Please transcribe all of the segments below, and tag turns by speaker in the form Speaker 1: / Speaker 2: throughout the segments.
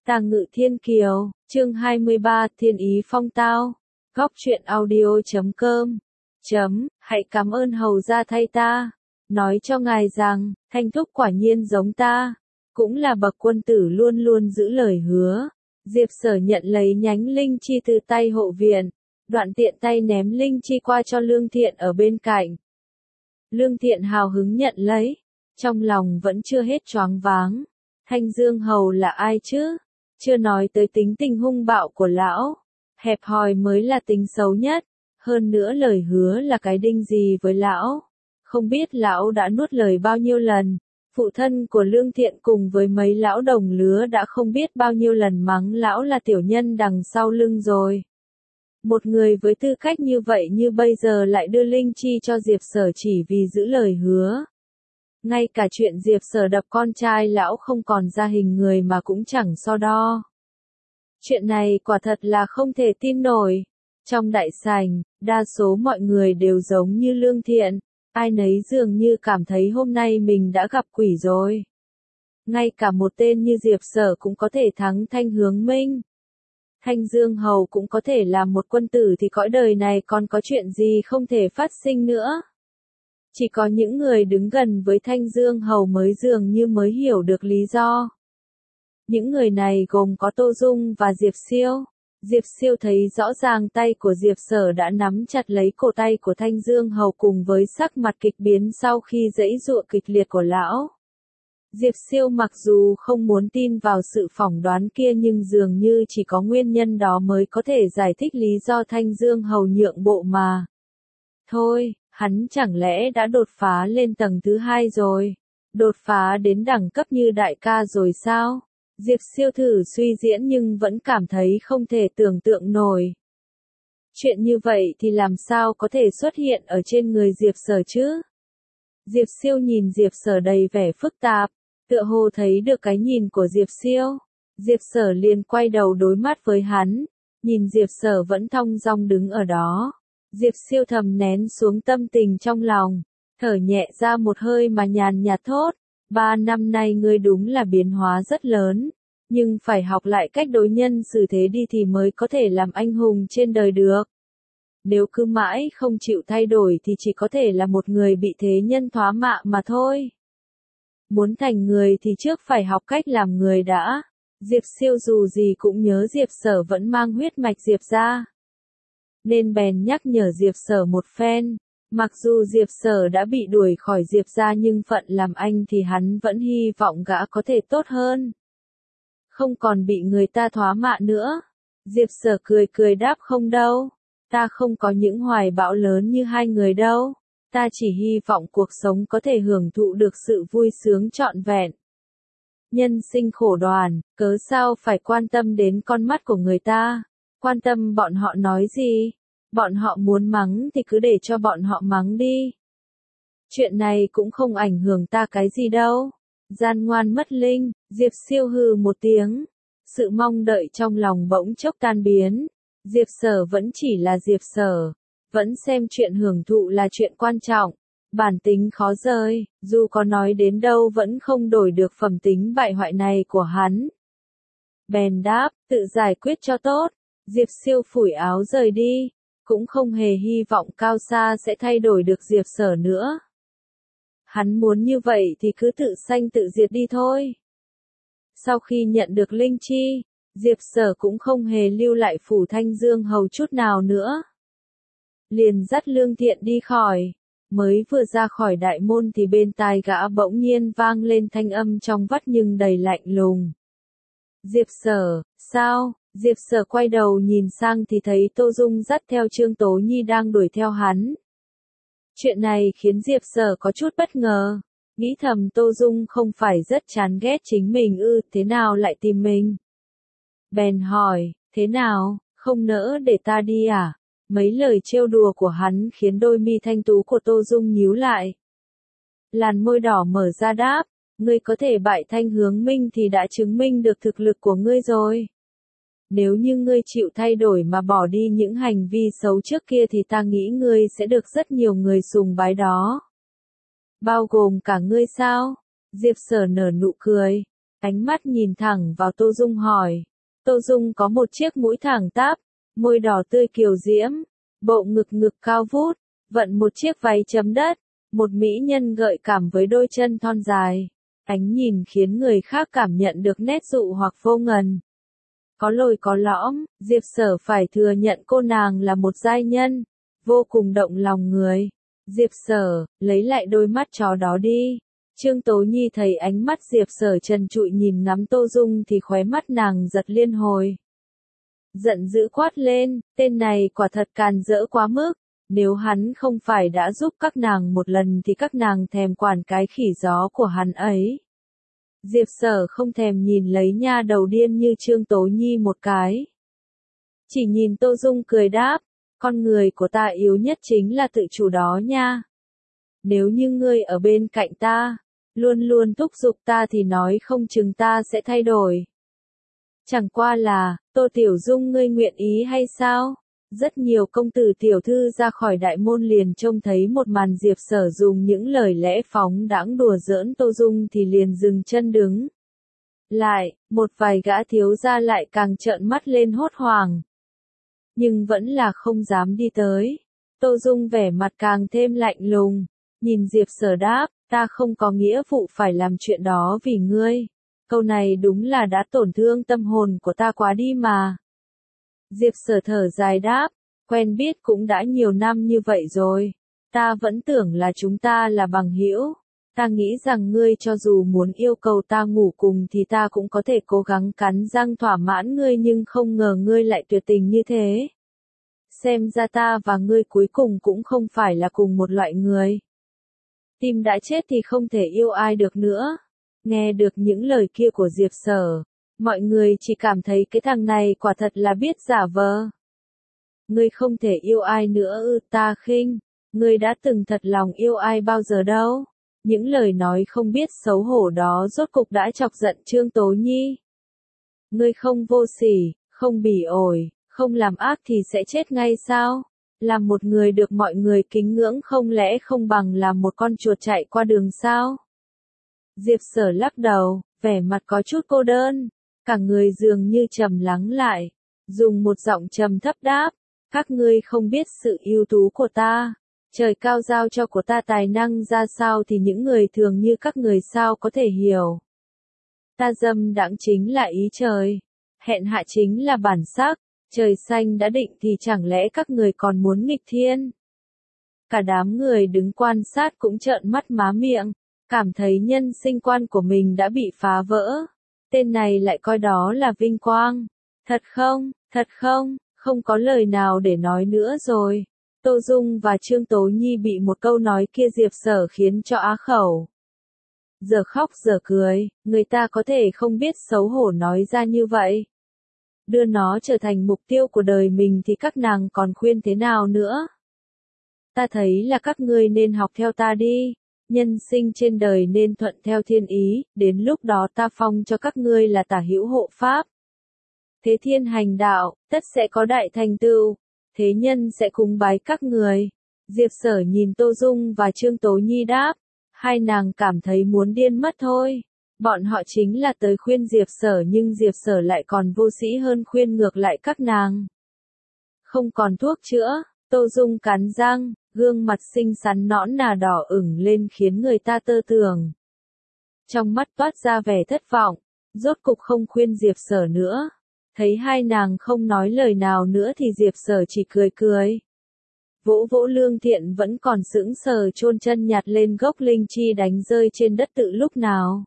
Speaker 1: Tàng Ngự Thiên Kiều, chương 23, Thiên Ý Phong Tao. Góc truyện audio.com. Hãy cảm ơn hầu gia thay ta. Nói cho ngài rằng, Thanh Thúc quả nhiên giống ta. Cũng là bậc quân tử luôn luôn giữ lời hứa. Diệp Sở nhận lấy nhánh linh chi từ tay hộ viện. Đoạn tiện tay ném linh chi qua cho Lương Thiện ở bên cạnh. Lương Thiện hào hứng nhận lấy. Trong lòng vẫn chưa hết choáng váng. Thanh Dương Hầu là ai chứ? Chưa nói tới tính tình hung bạo của lão. Hẹp hòi mới là tính xấu nhất. Hơn nữa lời hứa là cái đinh gì với lão. Không biết lão đã nuốt lời bao nhiêu lần. Phụ thân của Lương Thiện cùng với mấy lão đồng lứa đã không biết bao nhiêu lần mắng lão là tiểu nhân đằng sau lưng rồi. Một người với tư cách như vậy như bây giờ lại đưa linh chi cho Diệp Sở chỉ vì giữ lời hứa. Ngay cả chuyện Diệp Sở đập con trai lão không còn ra hình người mà cũng chẳng so đo. Chuyện này quả thật là không thể tin nổi. Trong đại sảnh, đa số mọi người đều giống như Lương Thiện, ai nấy dường như cảm thấy hôm nay mình đã gặp quỷ rồi. Ngay cả một tên như Diệp Sở cũng có thể thắng Thanh Hướng Minh. Thanh Dương Hầu cũng có thể là một quân tử thì cõi đời này còn có chuyện gì không thể phát sinh nữa. Chỉ có những người đứng gần với Thanh Dương Hầu mới dường như mới hiểu được lý do. Những người này gồm có Tô Dung và Diệp Siêu. Diệp Siêu thấy rõ ràng tay của Diệp Sở đã nắm chặt lấy cổ tay của Thanh Dương Hầu cùng với sắc mặt kịch biến sau khi giãy giụa kịch liệt của lão. Diệp Siêu mặc dù không muốn tin vào sự phỏng đoán kia nhưng dường như chỉ có nguyên nhân đó mới có thể giải thích lý do Thanh Dương Hầu nhượng bộ mà. Thôi, hắn chẳng lẽ đã đột phá lên tầng thứ 2 rồi? Đột phá đến đẳng cấp như đại ca rồi sao? Diệp Siêu thử suy diễn nhưng vẫn cảm thấy không thể tưởng tượng nổi. Chuyện như vậy thì làm sao có thể xuất hiện ở trên người Diệp Sở chứ? Diệp Siêu nhìn Diệp Sở đầy vẻ phức tạp, tựa hồ thấy được cái nhìn của Diệp Siêu. Diệp Sở liền quay đầu đối mắt với hắn, nhìn Diệp Sở vẫn thong dong đứng ở đó. Diệp Siêu thầm nén xuống tâm tình trong lòng, thở nhẹ ra một hơi mà nhàn nhạt thốt. 3 năm nay ngươi đúng là biến hóa rất lớn, nhưng phải học lại cách đối nhân xử thế đi thì mới có thể làm anh hùng trên đời được. Nếu cứ mãi không chịu thay đổi thì chỉ có thể là một người bị thế nhân thoá mạ mà thôi. Muốn thành người thì trước phải học cách làm người đã. Diệp Siêu dù gì cũng nhớ Diệp Sở vẫn mang huyết mạch Diệp ra, nên bèn nhắc nhở Diệp Sở một phen. Mặc dù Diệp Sở đã bị đuổi khỏi Diệp ra nhưng phận làm anh thì hắn vẫn hy vọng gã có thể tốt hơn. Không còn bị người ta thoá mạ nữa. Diệp Sở cười cười đáp không đâu. Ta không có những hoài bão lớn như hai người đâu. Ta chỉ hy vọng cuộc sống có thể hưởng thụ được sự vui sướng trọn vẹn. Nhân sinh khổ đoàn, cớ sao phải quan tâm đến con mắt của người ta? Quan tâm bọn họ nói gì? Bọn họ muốn mắng thì cứ để cho bọn họ mắng đi. Chuyện này cũng không ảnh hưởng ta cái gì đâu. Gian ngoan mất linh, Diệp Siêu hừ một tiếng. Sự mong đợi trong lòng bỗng chốc tan biến. Diệp Sở vẫn chỉ là Diệp Sở. Vẫn xem chuyện hưởng thụ là chuyện quan trọng. Bản tính khó rời, dù có nói đến đâu vẫn không đổi được phẩm tính bại hoại này của hắn. Bèn đáp, tự giải quyết cho tốt. Diệp Siêu phủi áo rời đi. Cũng không hề hy vọng cao xa sẽ thay đổi được Diệp Sở nữa. Hắn muốn như vậy thì cứ tự sanh tự diệt đi thôi. Sau khi nhận được linh chi, Diệp Sở cũng không hề lưu lại phủ Thanh Dương Hầu chút nào nữa. Liền dắt Lương Thiện đi khỏi. Mới vừa ra khỏi đại môn thì bên tai gã bỗng nhiên vang lên thanh âm trong vắt nhưng đầy lạnh lùng. Diệp Sở, sao? Diệp Sở quay đầu nhìn sang thì thấy Tô Dung dắt theo Trương Tố Nhi đang đuổi theo hắn. Chuyện này khiến Diệp Sở có chút bất ngờ, nghĩ thầm Tô Dung không phải rất chán ghét chính mình ư, thế nào lại tìm mình? Bèn hỏi, thế nào, không nỡ để ta đi à? Mấy lời trêu đùa của hắn khiến đôi mi thanh tú của Tô Dung nhíu lại. Làn môi đỏ mở ra đáp, ngươi có thể bại Thanh Hướng Minh thì đã chứng minh được thực lực của ngươi rồi. Nếu như ngươi chịu thay đổi mà bỏ đi những hành vi xấu trước kia thì ta nghĩ ngươi sẽ được rất nhiều người sùng bái đó. Bao gồm cả ngươi sao? Diệp Sở nở nụ cười. Ánh mắt nhìn thẳng vào Tô Dung hỏi. Tô Dung có một chiếc mũi thẳng tắp, môi đỏ tươi kiều diễm, bộ ngực ngực cao vút, vận một chiếc váy chấm đất, một mỹ nhân gợi cảm với đôi chân thon dài. Ánh nhìn khiến người khác cảm nhận được nét dụ hoặc vô ngần. Có lồi có lõm, Diệp Sở phải thừa nhận cô nàng là một giai nhân, vô cùng động lòng người. Diệp Sở, lấy lại đôi mắt chó đó đi. Trương Tố Nhi thấy ánh mắt Diệp Sở trần trụi nhìn ngắm Tô Dung thì khóe mắt nàng giật liên hồi. Giận dữ quát lên, tên này quả thật càn rỡ quá mức. Nếu hắn không phải đã giúp các nàng một lần thì các nàng thèm quản cái khỉ gió của hắn ấy. Diệp Sở không thèm nhìn lấy nha đầu điên như Trương Tố Nhi một cái. Chỉ nhìn Tô Dung cười đáp, con người của ta yếu nhất chính là tự chủ đó nha. Nếu như ngươi ở bên cạnh ta, luôn luôn thúc giục ta thì nói không chừng ta sẽ thay đổi. Chẳng qua là, Tô Tiểu Dung ngươi nguyện ý hay sao? Rất nhiều công tử tiểu thư ra khỏi đại môn liền trông thấy một màn Diệp Sở dùng những lời lẽ phóng đãng đùa giỡn Tô Dung thì liền dừng chân đứng. Lại, một vài gã thiếu gia lại càng trợn mắt lên hốt hoảng. Nhưng vẫn là không dám đi tới. Tô Dung vẻ mặt càng thêm lạnh lùng, nhìn Diệp Sở đáp, ta không có nghĩa vụ phải làm chuyện đó vì ngươi. Câu này đúng là đã tổn thương tâm hồn của ta quá đi mà. Diệp Sở thở dài đáp, quen biết cũng đã nhiều năm như vậy rồi. Ta vẫn tưởng là chúng ta là bằng hữu. Ta nghĩ rằng ngươi cho dù muốn yêu cầu ta ngủ cùng thì ta cũng có thể cố gắng cắn răng thỏa mãn ngươi nhưng không ngờ ngươi lại tuyệt tình như thế. Xem ra ta và ngươi cuối cùng cũng không phải là cùng một loại người. Tim đã chết thì không thể yêu ai được nữa. Nghe được những lời kia của Diệp Sở, mọi người chỉ cảm thấy cái thằng này quả thật là biết giả vờ. Ngươi không thể yêu ai nữa ư? Ta khinh. Ngươi đã từng thật lòng yêu ai bao giờ đâu? Những lời nói không biết xấu hổ đó rốt cục đã chọc giận Trương Tố Nhi. Ngươi không vô sỉ, không bỉ ổi, không làm ác thì sẽ chết ngay sao? Làm một người được mọi người kính ngưỡng không lẽ không bằng làm một con chuột chạy qua đường sao? Diệp Sở lắc đầu, vẻ mặt có chút cô đơn, cả người dường như trầm lắng lại, dùng một giọng trầm thấp đáp, các ngươi không biết sự ưu tú của ta, trời cao giao cho của ta tài năng ra sao thì những người thường như các người sao có thể hiểu. Ta dâm đãng chính là ý trời, hẹn hạ chính là bản sắc, trời xanh đã định thì chẳng lẽ các người còn muốn nghịch thiên. Cả đám người đứng quan sát cũng trợn mắt má miệng, cảm thấy nhân sinh quan của mình đã bị phá vỡ. Tên này lại coi đó là vinh quang. Thật không, không có lời nào để nói nữa rồi. Tô Dung và Trương Tố Nhi bị một câu nói kia Diệp Sở khiến cho á khẩu. Giờ khóc giờ cười, người ta có thể không biết xấu hổ nói ra như vậy. Đưa nó trở thành mục tiêu của đời mình thì các nàng còn khuyên thế nào nữa. Ta thấy là các ngươi nên học theo ta đi. Nhân sinh trên đời nên thuận theo thiên ý, đến lúc đó ta phong cho các ngươi là tả hữu hộ pháp. Thế thiên hành đạo, tất sẽ có đại thành tựu, thế nhân sẽ cúng bái các người. Diệp Sở nhìn Tô Dung và Trương Tố Nhi đáp, hai nàng cảm thấy muốn điên mất thôi. Bọn họ chính là tới khuyên Diệp Sở nhưng Diệp Sở lại còn vô sĩ hơn khuyên ngược lại các nàng. Không còn thuốc chữa, Tô Dung cắn răng, gương mặt xinh xắn nõn nà đỏ ửng lên khiến người ta tơ tưởng. Trong mắt toát ra vẻ thất vọng, rốt cục không khuyên Diệp Sở nữa. Thấy hai nàng không nói lời nào nữa thì Diệp Sở chỉ cười cười. Vỗ vỗ Lương Thiện vẫn còn sững sờ chôn chân nhặt lên gốc linh chi đánh rơi trên đất tự lúc nào.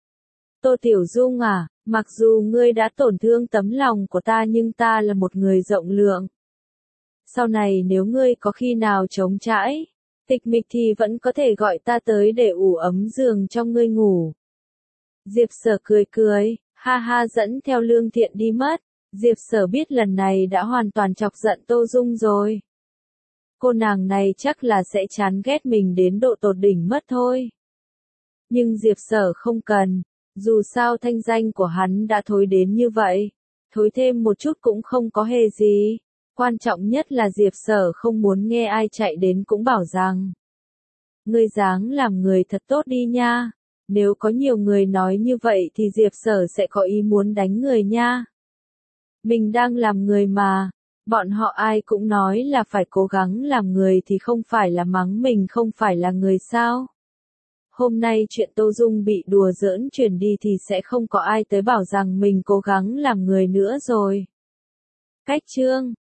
Speaker 1: Tô Tiểu Dung à, mặc dù ngươi đã tổn thương tấm lòng của ta nhưng ta là một người rộng lượng. Sau này nếu ngươi có khi nào chống trãi, tịch mịch thì vẫn có thể gọi ta tới để ủ ấm giường cho ngươi ngủ. Diệp Sở cười cười, ha ha dẫn theo Lương Thiện đi mất. Diệp Sở biết lần này đã hoàn toàn chọc giận Tô Dung rồi. Cô nàng này chắc là sẽ chán ghét mình đến độ tột đỉnh mất thôi. Nhưng Diệp Sở không cần, dù sao thanh danh của hắn đã thối đến như vậy, thối thêm một chút cũng không có hề gì. Quan trọng nhất là Diệp Sở không muốn nghe ai chạy đến cũng bảo rằng, ngươi dáng làm người thật tốt đi nha. Nếu có nhiều người nói như vậy thì Diệp Sở sẽ có ý muốn đánh người nha. Mình đang làm người mà. Bọn họ ai cũng nói là phải cố gắng làm người thì không phải là mắng mình không phải là người sao. Hôm nay chuyện Tô Dung bị đùa giỡn truyền đi thì sẽ không có ai tới bảo rằng mình cố gắng làm người nữa rồi. Cách chương